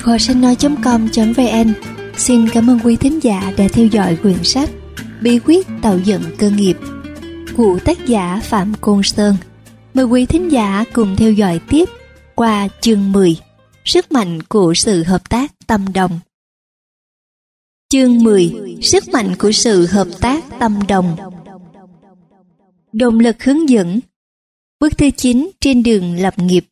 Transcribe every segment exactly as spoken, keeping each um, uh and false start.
kho sách nói chấm com chấm vn xin cảm ơn quý thính giả đã theo dõi quyển sách Bí quyết tạo dựng cơ nghiệp của tác giả Phạm Côn Sơn. Mời quý thính giả cùng theo dõi tiếp qua chương mười, sức mạnh của sự hợp tác tâm đồng. Chương mười, sức mạnh của sự hợp tác tâm đồng. Động lực hướng dẫn. Bước thứ chín trên đường lập nghiệp.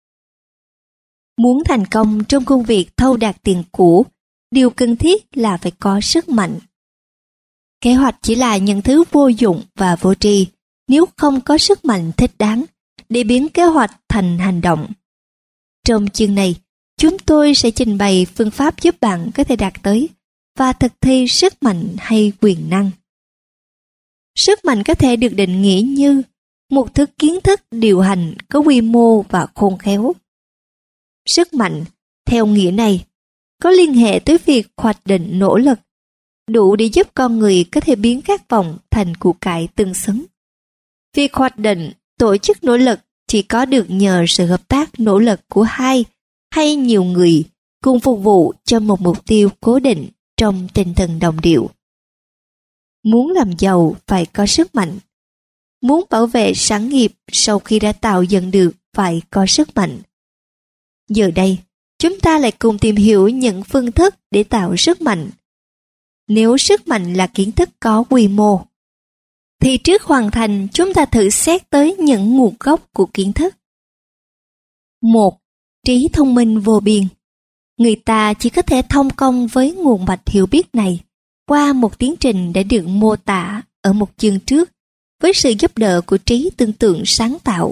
Muốn thành công trong công việc thâu đạt tiền của, điều cần thiết là phải có sức mạnh. Kế hoạch chỉ là những thứ vô dụng và vô tri nếu không có sức mạnh thích đáng để biến kế hoạch thành hành động. Trong chương này, chúng tôi sẽ trình bày phương pháp giúp bạn có thể đạt tới và thực thi sức mạnh hay quyền năng. Sức mạnh có thể được định nghĩa như một thứ kiến thức điều hành có quy mô và khôn khéo. Sức mạnh, theo nghĩa này, có liên hệ tới việc hoạch định nỗ lực, đủ để giúp con người có thể biến khát vọng thành của cải tương xứng. Việc hoạch định, tổ chức nỗ lực chỉ có được nhờ sự hợp tác nỗ lực của hai hay nhiều người cùng phục vụ cho một mục tiêu cố định trong tinh thần đồng điệu. Muốn làm giàu phải có sức mạnh. Muốn bảo vệ sản nghiệp sau khi đã tạo dựng được phải có sức mạnh. Giờ đây, chúng ta lại cùng tìm hiểu những phương thức để tạo sức mạnh. Nếu sức mạnh là kiến thức có quy mô, thì trước hoàn thành chúng ta thử xét tới những nguồn gốc của kiến thức. Một. Trí thông minh vô biên. Người ta chỉ có thể thông công với nguồn mạch hiểu biết này qua một tiến trình đã được mô tả ở một chương trước với sự giúp đỡ của trí tưởng tượng sáng tạo.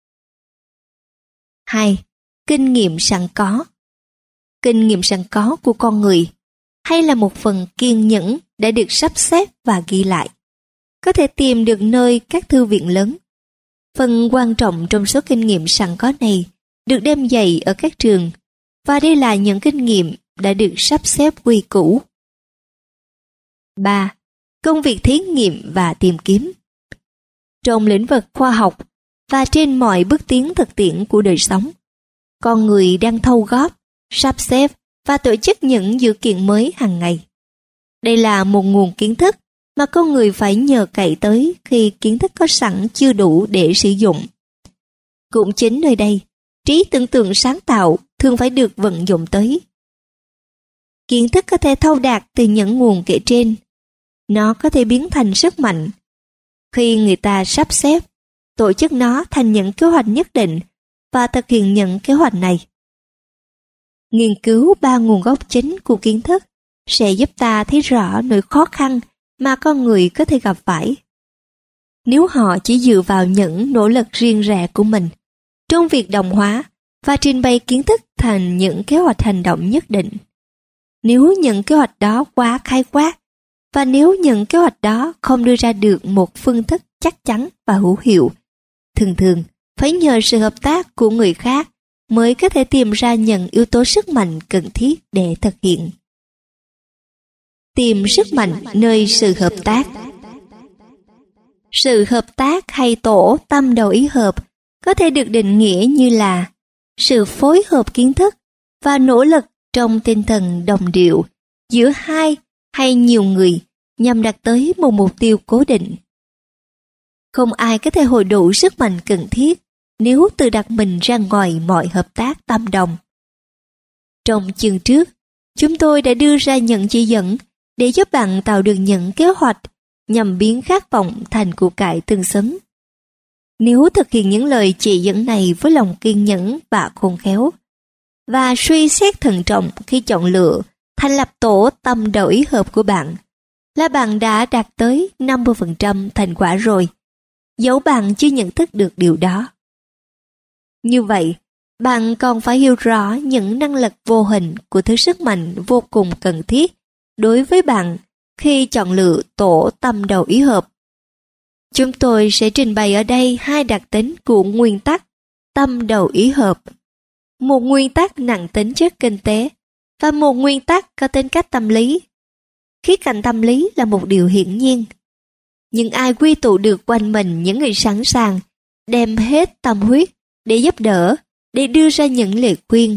Hai. Kinh nghiệm sẵn có. Kinh nghiệm sẵn có của con người hay là một phần kiên nhẫn đã được sắp xếp và ghi lại, có thể tìm được nơi các thư viện lớn. Phần quan trọng trong số kinh nghiệm sẵn có này được đem dạy ở các trường, và đây là những kinh nghiệm đã được sắp xếp quy củ. Ba. Công việc thí nghiệm và tìm kiếm. Trong lĩnh vực khoa học và trên mọi bước tiến thực tiễn của đời sống, con người đang thâu góp, sắp xếp và tổ chức những dữ kiện mới hàng ngày. Đây là một nguồn kiến thức mà con người phải nhờ cậy tới khi kiến thức có sẵn chưa đủ để sử dụng. Cũng chính nơi đây, trí tưởng tượng sáng tạo thường phải được vận dụng tới. Kiến thức có thể thâu đạt từ những nguồn kể trên. Nó có thể biến thành sức mạnh khi người ta sắp xếp, tổ chức nó thành những kế hoạch nhất định và thực hiện những kế hoạch này. Nghiên cứu ba nguồn gốc chính của kiến thức sẽ giúp ta thấy rõ nỗi khó khăn mà con người có thể gặp phải. Nếu họ chỉ dựa vào những nỗ lực riêng rẽ của mình trong việc đồng hóa và trình bày kiến thức thành những kế hoạch hành động nhất định. Nếu những kế hoạch đó quá khai quát, và nếu những kế hoạch đó không đưa ra được một phương thức chắc chắn và hữu hiệu, thường thường phải nhờ sự hợp tác của người khác mới có thể tìm ra những yếu tố sức mạnh cần thiết để thực hiện. Tìm sức mạnh nơi sự hợp tác. Sự hợp tác hay tổ tâm đầu ý hợp có thể được định nghĩa như là sự phối hợp kiến thức và nỗ lực trong tinh thần đồng điệu giữa hai hay nhiều người nhằm đạt tới một mục tiêu cố định. Không ai có thể hội đủ sức mạnh cần thiết nếu tự đặt mình ra ngoài mọi hợp tác tâm đồng. Trong chương trước, chúng tôi đã đưa ra những chỉ dẫn để giúp bạn tạo được những kế hoạch nhằm biến khát vọng thành của cải tương xứng. Nếu thực hiện những lời chỉ dẫn này với lòng kiên nhẫn và khôn khéo, và suy xét thận trọng khi chọn lựa thành lập tổ tâm đầu ý hợp của bạn, là bạn đã đạt tới năm mươi phần trăm thành quả rồi, dẫu bạn chưa nhận thức được điều đó. Như vậy, bạn còn phải hiểu rõ những năng lực vô hình của thứ sức mạnh vô cùng cần thiết đối với bạn khi chọn lựa tổ tâm đầu ý hợp. Chúng tôi sẽ trình bày ở đây hai đặc tính của nguyên tắc tâm đầu ý hợp. Một nguyên tắc nặng tính chất kinh tế và một nguyên tắc có tính cách tâm lý. Khía cạnh tâm lý là một điều hiển nhiên. Nhưng ai quy tụ được quanh mình những người sẵn sàng đem hết tâm huyết để giúp đỡ, để đưa ra những lời khuyên,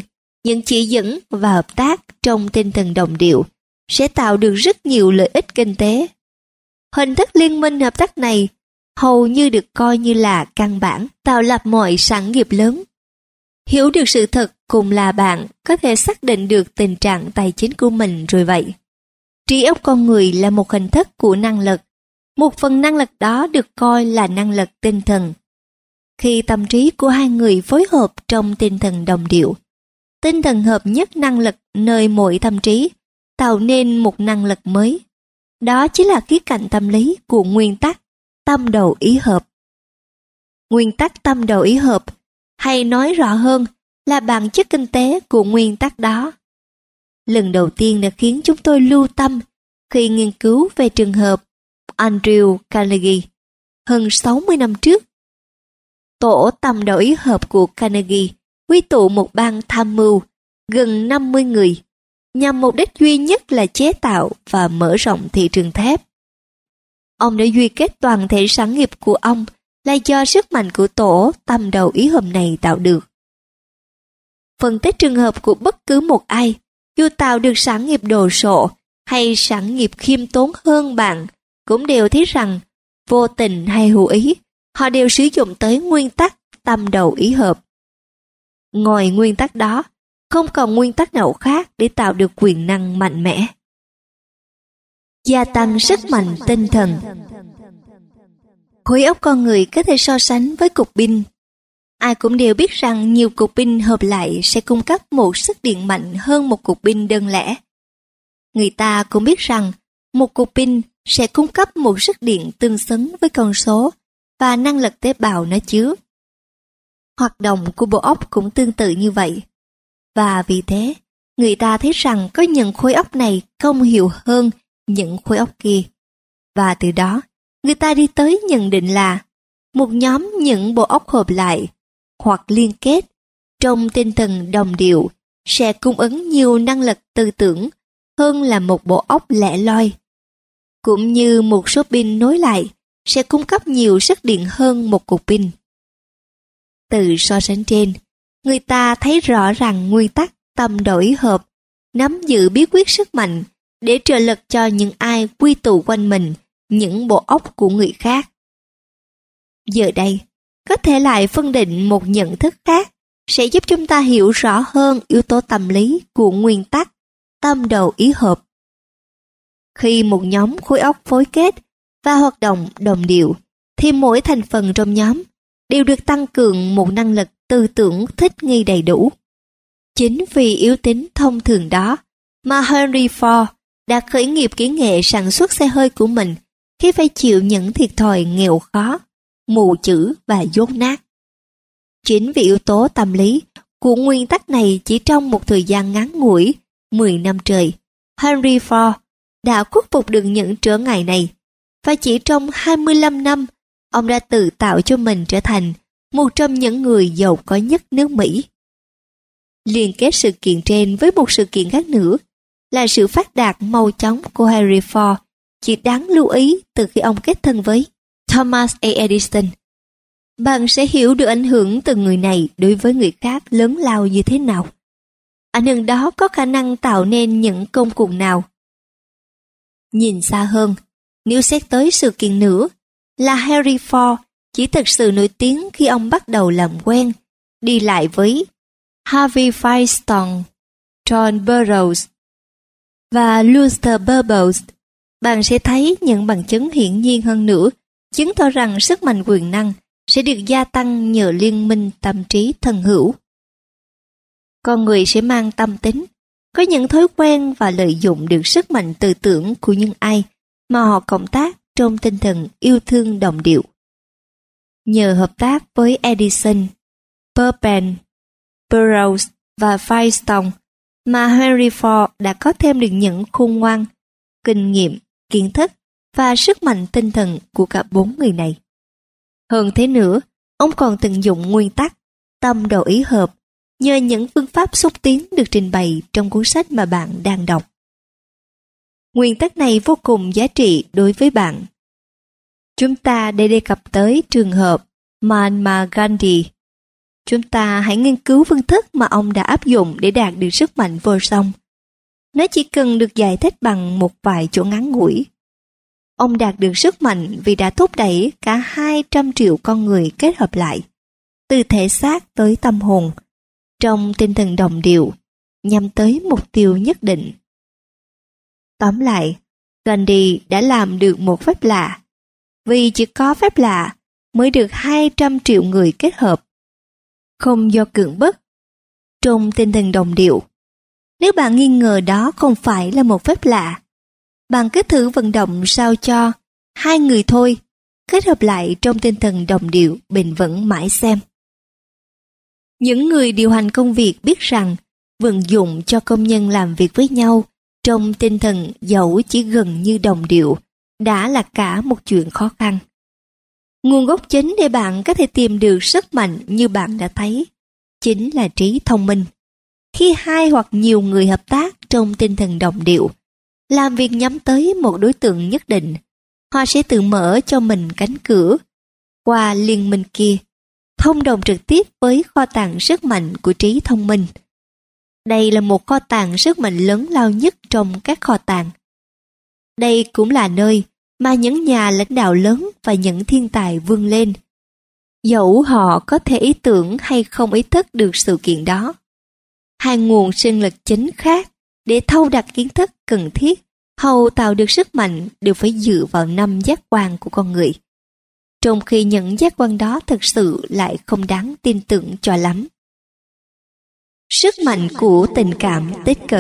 những chỉ dẫn và hợp tác trong tinh thần đồng điệu sẽ tạo được rất nhiều lợi ích kinh tế. Hình thức liên minh hợp tác này hầu như được coi như là căn bản tạo lập mọi sản nghiệp lớn. Hiểu được sự thật cùng là bạn có thể xác định được tình trạng tài chính của mình rồi vậy. Trí óc con người là một hình thức của năng lực. Một phần năng lực đó được coi là năng lực tinh thần. Khi tâm trí của hai người phối hợp trong tinh thần đồng điệu, tinh thần hợp nhất năng lực nơi mỗi tâm trí tạo nên một năng lực mới. Đó chính là khía cạnh tâm lý của nguyên tắc tâm đầu ý hợp. Nguyên tắc tâm đầu ý hợp, hay nói rõ hơn là bản chất kinh tế của nguyên tắc đó. Lần đầu tiên đã khiến chúng tôi lưu tâm khi nghiên cứu về trường hợp Andrew Carnegie hơn sáu mươi năm trước. Tổ tâm đầu ý hợp của Carnegie quy tụ một ban tham mưu gần năm mươi người nhằm mục đích duy nhất là chế tạo và mở rộng thị trường thép. Ông đã duy kết toàn thể sản nghiệp của ông là do sức mạnh của tổ tâm đầu ý hợp này tạo được. Phân tích trường hợp của bất cứ một ai, dù tạo được sản nghiệp đồ sộ hay sản nghiệp khiêm tốn hơn bạn, cũng đều thấy rằng, vô tình hay hữu ý, họ đều sử dụng tới nguyên tắc tâm đầu ý hợp. Ngoài nguyên tắc đó, không còn nguyên tắc nào khác để tạo được quyền năng mạnh mẽ. Gia tăng sức mạnh tinh thần. Khối óc con người có thể so sánh với cục pin. Ai cũng đều biết rằng nhiều cục pin hợp lại sẽ cung cấp một sức điện mạnh hơn một cục pin đơn lẻ. Người ta cũng biết rằng một cục pin sẽ cung cấp một sức điện tương xứng với con số và năng lực tế bào nó chứa. Hoạt động của bộ óc cũng tương tự như vậy. Và vì thế, người ta thấy rằng có những khối óc này công hiệu hơn những khối óc kia. Và từ đó, người ta đi tới nhận định là một nhóm những bộ óc hợp lại hoặc liên kết trong tinh thần đồng điệu sẽ cung ứng nhiều năng lực tư tưởng hơn là một bộ óc lẻ loi. Cũng như một số pin nối lại sẽ cung cấp nhiều sức điện hơn một cục pin. Từ so sánh trên, người ta thấy rõ rằng nguyên tắc tâm đầu ý hợp nắm giữ bí quyết sức mạnh để trợ lực cho những ai quy tụ quanh mình những bộ óc của người khác. Giờ đây, có thể lại phân định một nhận thức khác sẽ giúp chúng ta hiểu rõ hơn yếu tố tâm lý của nguyên tắc tâm đầu ý hợp. Khi một nhóm khối óc phối kết và hoạt động đồng điệu, thì mỗi thành phần trong nhóm đều được tăng cường một năng lực tư tưởng thích nghi đầy đủ. Chính vì yếu tính thông thường đó mà Henry Ford đã khởi nghiệp kỹ nghệ sản xuất xe hơi của mình khi phải chịu những thiệt thòi nghèo khó, mù chữ và dốt nát. Chính vì yếu tố tâm lý của nguyên tắc này, chỉ trong một thời gian ngắn ngủi, mười năm trời, Henry Ford đã khuất phục được những trở ngại này, và chỉ trong hai mươi lăm năm, ông đã tự tạo cho mình trở thành một trong những người giàu có nhất nước Mỹ. Liên kết sự kiện trên với một sự kiện khác nữa là sự phát đạt mau chóng của Henry Ford chỉ đáng lưu ý từ khi ông kết thân với Thomas A. Edison. Bạn sẽ hiểu được ảnh hưởng từ người này đối với người khác lớn lao như thế nào. Ảnh hưởng đó có khả năng tạo nên những công cuộc nào. Nhìn xa hơn, nếu xét tới sự kiện nữa, là Henry Ford chỉ thực sự nổi tiếng khi ông bắt đầu làm quen, đi lại với Harvey Firestone, John Burroughs và Luther Burbank. Bạn sẽ thấy những bằng chứng hiển nhiên hơn nữa chứng tỏ rằng sức mạnh quyền năng sẽ được gia tăng nhờ liên minh tâm trí thân hữu. Con người sẽ mang tâm tính, có những thói quen và lợi dụng được sức mạnh tư tưởng của những ai mà họ cộng tác trong tinh thần yêu thương đồng điệu. Nhờ hợp tác với Edison, Burbank, Burroughs và Firestone mà Henry Ford đã có thêm được những khôn ngoan, kinh nghiệm, kiến thức và sức mạnh tinh thần của cả bốn người này. Hơn thế nữa, ông còn tận dụng nguyên tắc tâm đầu ý hợp nhờ những phương pháp xúc tiến được trình bày trong cuốn sách mà bạn đang đọc. Nguyên tắc này vô cùng giá trị đối với bạn. Chúng ta đã đề cập tới trường hợp Mahatma Gandhi, Chúng ta hãy nghiên cứu phương thức mà ông đã áp dụng để đạt được sức mạnh vô song. Nó chỉ cần được giải thích bằng một vài chỗ ngắn ngủi. Ông đạt được sức mạnh vì đã thúc đẩy cả hai trăm triệu con người kết hợp lại, từ thể xác tới tâm hồn, trong tinh thần đồng điệu, nhằm tới mục tiêu nhất định. Tóm lại, Gandhi đã làm được một phép lạ, vì chỉ có phép lạ mới được hai trăm triệu người kết hợp, không do cưỡng bức, trong tinh thần đồng điệu. Nếu bạn nghi ngờ đó không phải là một phép lạ, bạn cứ thử vận động sao cho hai người thôi kết hợp lại trong tinh thần đồng điệu bền vững mãi xem. Những người điều hành công việc biết rằng vận dụng cho công nhân làm việc với nhau trong tinh thần dẫu chỉ gần như đồng điệu đã là cả một chuyện khó khăn. Nguồn gốc chính để bạn có thể tìm được sức mạnh như bạn đã thấy chính là trí thông minh. Khi hai hoặc nhiều người hợp tác trong tinh thần đồng điệu, làm việc nhắm tới một đối tượng nhất định, họ sẽ tự mở cho mình cánh cửa qua liên minh kia, thông đồng trực tiếp với kho tàng sức mạnh của trí thông minh. Đây là một kho tàng sức mạnh lớn lao nhất trong các kho tàng. Đây cũng là nơi mà những nhà lãnh đạo lớn và những thiên tài vươn lên, dẫu họ có thể ý tưởng hay không ý thức được sự kiện đó. Hai nguồn sinh lực chính khác để thâu đặt kiến thức cần thiết hầu tạo được sức mạnh đều phải dựa vào năm giác quan của con người, trong khi những giác quan đó thực sự lại không đáng tin tưởng cho lắm. Sức mạnh của tình cảm tích cực.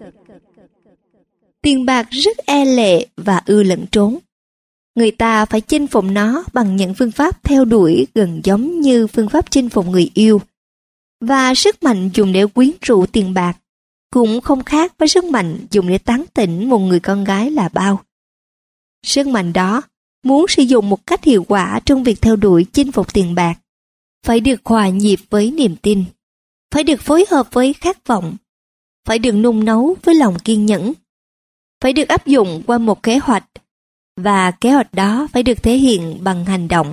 Tiền bạc rất e lệ và ưa lẫn trốn. Người ta phải chinh phục nó bằng những phương pháp theo đuổi gần giống như phương pháp chinh phục người yêu. Và sức mạnh dùng để quyến rũ tiền bạc cũng không khác với sức mạnh dùng để tán tỉnh một người con gái là bao. Sức mạnh đó muốn sử dụng một cách hiệu quả trong việc theo đuổi chinh phục tiền bạc, phải được hòa nhịp với niềm tin, phải được phối hợp với khát vọng, phải được nung nấu với lòng kiên nhẫn, phải được áp dụng qua một kế hoạch, và kế hoạch đó phải được thể hiện bằng hành động.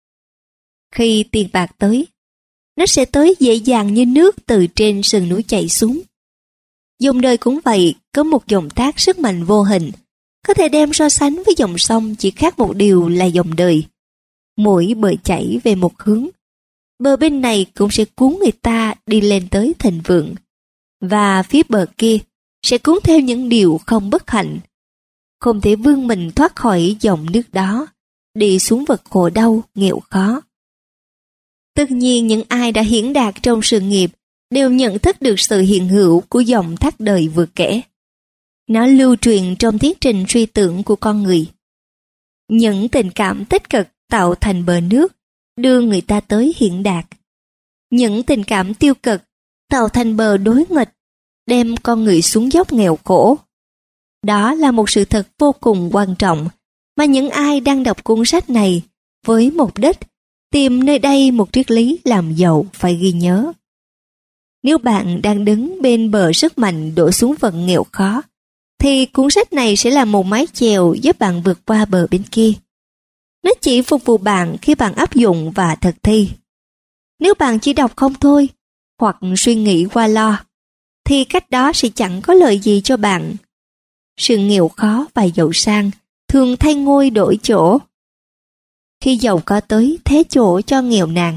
Khi tiền bạc tới, nó sẽ tới dễ dàng như nước từ trên sườn núi chảy xuống. Dòng đời cũng vậy, có một dòng thác sức mạnh vô hình, có thể đem so sánh với dòng sông, chỉ khác một điều là dòng đời. Mỗi bờ chảy về một hướng, bờ bên này cũng sẽ cuốn người ta đi lên tới thịnh vượng, và phía bờ kia sẽ cuốn theo những điều không bất hạnh, không thể vươn mình thoát khỏi dòng nước đó, đi xuống vực khổ đau, nghèo khó. Tất nhiên những ai đã hiển đạt trong sự nghiệp đều nhận thức được sự hiện hữu của dòng thác đời vừa kể. Nó lưu truyền trong tiến trình suy tưởng của con người. Những tình cảm tích cực tạo thành bờ nước, đưa người ta tới hiển đạt. Những tình cảm tiêu cực tạo thành bờ đối nghịch, đem con người xuống dốc nghèo khổ. Đó là một sự thật vô cùng quan trọng mà những ai đang đọc cuốn sách này với mục đích tìm nơi đây một triết lý làm giàu phải ghi nhớ. Nếu bạn đang đứng bên bờ sức mạnh đổ xuống vực nghèo khó, thì cuốn sách này sẽ là một mái chèo giúp bạn vượt qua bờ bên kia. Nó chỉ phục vụ bạn khi bạn áp dụng và thực thi. Nếu bạn chỉ đọc không thôi, hoặc suy nghĩ qua lo, thì cách đó sẽ chẳng có lợi gì cho bạn. Sự nghèo khó và giàu sang thường thay ngôi đổi chỗ. Khi giàu có tới thế chỗ cho nghèo nàn.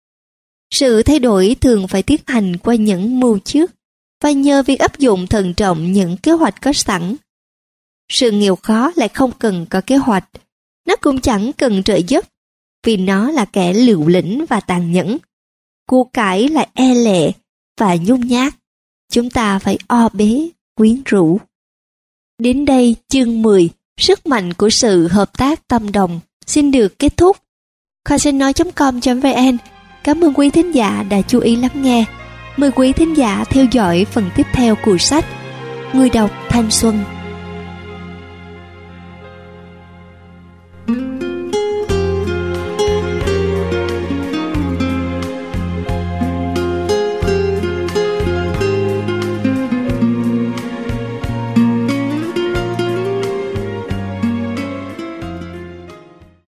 Sự thay đổi thường phải tiến hành qua những mưu trước và nhờ việc áp dụng thận trọng những kế hoạch có sẵn. Sự nghèo khó lại không cần có kế hoạch, nó cũng chẳng cần trợ giúp, vì nó là kẻ liều lĩnh và tàn nhẫn. Của cải lại e lệ và nhút nhát, chúng ta phải o bế, quyến rũ. Đến đây chương mười, sức mạnh của sự hợp tác tâm đồng xin được kết thúc. kho sách nói chấm com chấm vn cảm ơn quý thính giả đã chú ý lắng nghe. Mời quý thính giả theo dõi phần tiếp theo của sách. Người đọc Thanh Xuân.